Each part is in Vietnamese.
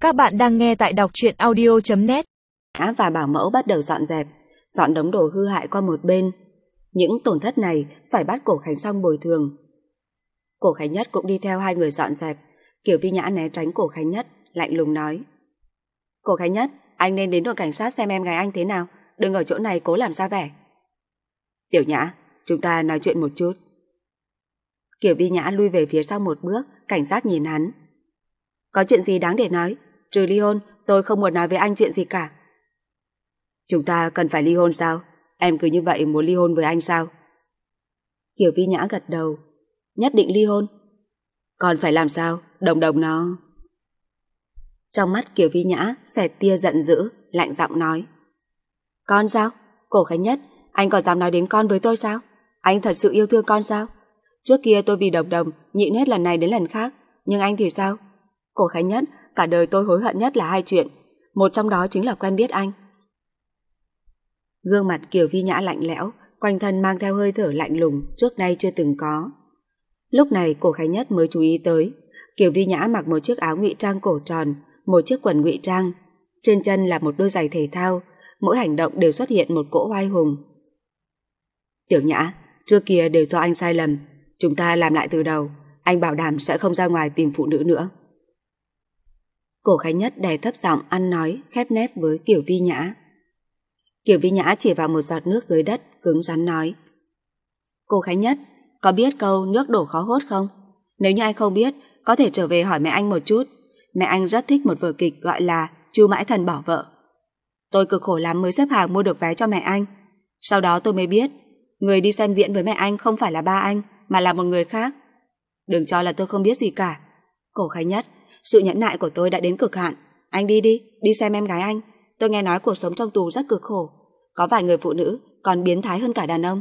Các bạn đang nghe tại đọc truyện audio.net. Và bảo mẫu bắt đầu dọn dẹp, dọn đống đồ hư hại qua một bên. Những tổn thất này phải bắt Cổ Khánh Song bồi thường. Cổ Khánh Nhất cũng đi theo hai người dọn dẹp. Kiều Vi Nhã né tránh Cổ Khánh Nhất, lạnh lùng nói: Cổ Khánh Nhất, anh nên đến đồn cảnh sát xem em gái anh thế nào, đừng ở chỗ này cố làm ra vẻ. Tiểu Nhã, chúng ta nói chuyện một chút. Kiều Vi Nhã lui về phía sau một bước, cảnh giác nhìn hắn. Có chuyện gì đáng để nói? Trừ ly hôn, tôi không muốn nói với anh chuyện gì cả. Chúng ta cần phải ly hôn sao? Em cứ như vậy muốn ly hôn với anh sao? Kiều Vi Nhã gật đầu. Nhất định ly hôn. Còn phải làm sao? Đồng đồng nó. Trong mắt Kiều Vi Nhã xẹt tia giận dữ, lạnh giọng nói: Con sao? Cổ Khánh Nhất, anh còn dám nói đến con với tôi sao? Anh thật sự yêu thương con sao? Trước kia tôi vì đồng đồng nhịn hết lần này đến lần khác, nhưng anh thì sao? Cổ Khánh Nhất, cả đời tôi hối hận nhất là hai chuyện, một trong đó chính là quen biết anh. Gương mặt Kiều Vi Nhã lạnh lẽo, quanh thân mang theo hơi thở lạnh lùng trước nay chưa từng có. Lúc này Cổ Khánh Nhất mới chú ý tới, Kiều Vi Nhã mặc một chiếc áo ngụy trang cổ tròn, một chiếc quần ngụy trang, trên chân là một đôi giày thể thao, mỗi hành động đều xuất hiện một cỗ oai hùng. Tiểu Nhã, trước kia đều do anh sai lầm, chúng ta làm lại từ đầu, anh bảo đảm sẽ không ra ngoài tìm phụ nữ nữa. Cổ Khánh Nhất đè thấp giọng ăn nói khép nép với Kiều Vi Nhã. Kiều Vi Nhã chỉ vào một giọt nước dưới đất, cứng rắn nói: Cô Khánh Nhất, có biết câu nước đổ khó hốt không? Nếu như anh không biết, có thể trở về hỏi mẹ anh một chút. Mẹ anh rất thích một vở kịch gọi là Chu Mãi Thần Bỏ Vợ. Tôi cực khổ lắm mới xếp hàng mua được vé cho mẹ anh. Sau đó tôi mới biết, người đi xem diễn với mẹ anh không phải là ba anh, mà là một người khác. Đừng cho là tôi không biết gì cả. Cổ Khánh Nhất, sự nhẫn nại của tôi đã đến cực hạn. Anh đi đi, đi xem em gái anh. Tôi nghe nói cuộc sống trong tù rất cực khổ. Có vài người phụ nữ còn biến thái hơn cả đàn ông.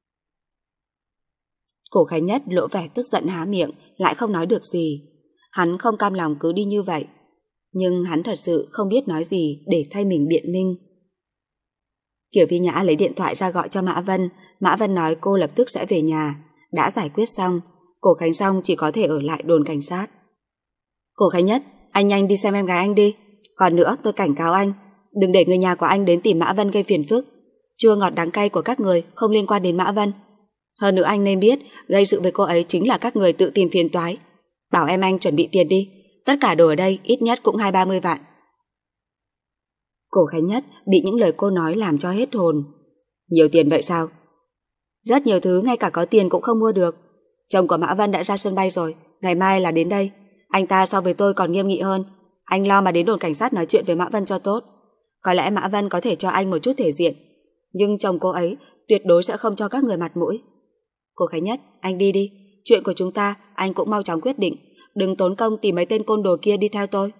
Cổ Khánh Nhất lộ vẻ tức giận há miệng, lại không nói được gì. Hắn không cam lòng cứ đi như vậy, nhưng hắn thật sự không biết nói gì để thay mình biện minh. Kiều Vi Nhã lấy điện thoại ra gọi cho Mã Vân. Mã Vân nói cô lập tức sẽ về nhà. Đã giải quyết xong, Cổ Khánh Song chỉ có thể ở lại đồn cảnh sát. Cổ Khánh Nhất, anh nhanh đi xem em gái anh đi. Còn nữa, tôi cảnh cáo anh, đừng để người nhà của anh đến tìm Mã Vân gây phiền phức. Chua ngọt đắng cay của các người không liên quan đến Mã Vân. Hơn nữa anh nên biết, gây sự với cô ấy chính là các người tự tìm phiền toái. Bảo em anh chuẩn bị tiền đi, tất cả đồ ở đây ít nhất cũng 20-30 vạn. Cổ Khánh Nhất bị những lời cô nói làm cho hết hồn. Nhiều tiền vậy sao? Rất nhiều thứ ngay cả có tiền cũng không mua được. Chồng của Mã Vân đã ra sân bay rồi, ngày mai là đến đây. Anh ta so với tôi còn nghiêm nghị hơn. Anh lo mà đến đồn cảnh sát nói chuyện với Mã Vân cho tốt. Có lẽ Mã Vân có thể cho anh một chút thể diện, nhưng chồng cô ấy tuyệt đối sẽ không cho các người mặt mũi. Cổ Khánh Nhất, anh đi đi. Chuyện của chúng ta anh cũng mau chóng quyết định. Đừng tốn công tìm mấy tên côn đồ kia đi theo tôi.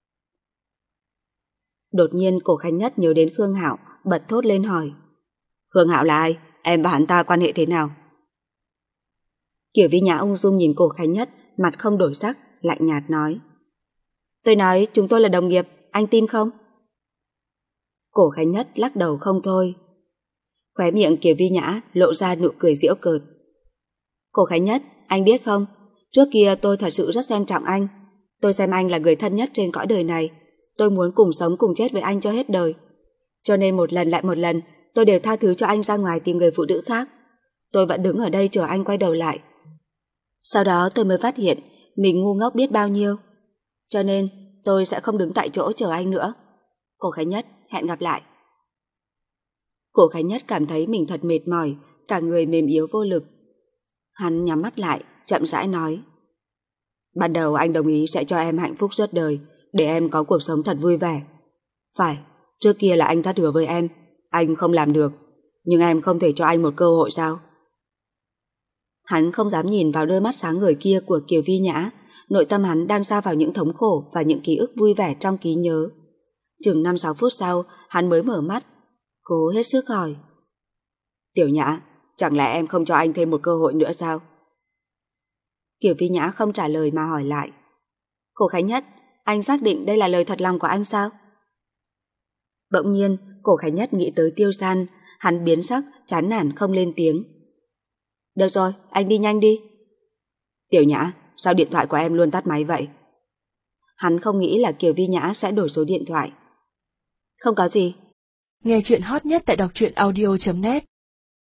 Đột nhiên Cổ Khánh Nhất nhớ đến Khương Hạo, bật thốt lên hỏi: Khương Hạo là ai? Em và hắn ta quan hệ thế nào? Kiều Vi Nhã ung dung nhìn Cổ Khánh Nhất, mặt không đổi sắc, lạnh nhạt nói: Tôi nói chúng tôi là đồng nghiệp, anh tin không? Cổ Khánh Nhất lắc đầu không thôi. Khóe miệng Kiều Vi Nhã lộ ra nụ cười giễu cợt. Cổ Khánh Nhất, anh biết không, trước kia tôi thật sự rất xem trọng anh. Tôi xem anh là người thân nhất trên cõi đời này. Tôi muốn cùng sống cùng chết với anh cho hết đời. Cho nên một lần lại một lần tôi đều tha thứ cho anh ra ngoài tìm người phụ nữ khác. Tôi vẫn đứng ở đây chờ anh quay đầu lại. Sau đó tôi mới phát hiện mình ngu ngốc biết bao nhiêu. Cho nên tôi sẽ không đứng tại chỗ chờ anh nữa. Cổ Khánh Nhất, hẹn gặp lại. Cổ Khánh Nhất cảm thấy mình thật mệt mỏi, cả người mềm yếu vô lực. Hắn nhắm mắt lại, chậm rãi nói: Ban đầu anh đồng ý sẽ cho em hạnh phúc suốt đời, để em có cuộc sống thật vui vẻ. Phải, trước kia là anh thất hứa với em, anh không làm được, nhưng em không thể cho anh một cơ hội sao? Hắn không dám nhìn vào đôi mắt sáng ngời kia của Kiều Vi Nhã, nội tâm hắn đang sa vào những thống khổ và những ký ức vui vẻ trong trí nhớ. Chừng 5-6 phút sau, hắn mới mở mắt, cố hết sức hỏi: Tiểu Nhã, chẳng lẽ em không cho anh thêm một cơ hội nữa sao? Kiều Vi Nhã không trả lời mà hỏi lại: Cổ Khánh Nhất, anh xác định đây là lời thật lòng của anh sao? Bỗng nhiên, Cổ Khánh Nhất nghĩ tới Tiêu San, hắn biến sắc, chán nản không lên tiếng. Được rồi, anh đi nhanh đi. Tiểu Nhã, sao điện thoại của em luôn tắt máy vậy? Hắn không nghĩ là Kiều Vi Nhã sẽ đổi số điện thoại. Không có gì. Nghe chuyện hot nhất tại đọc truyện audio.net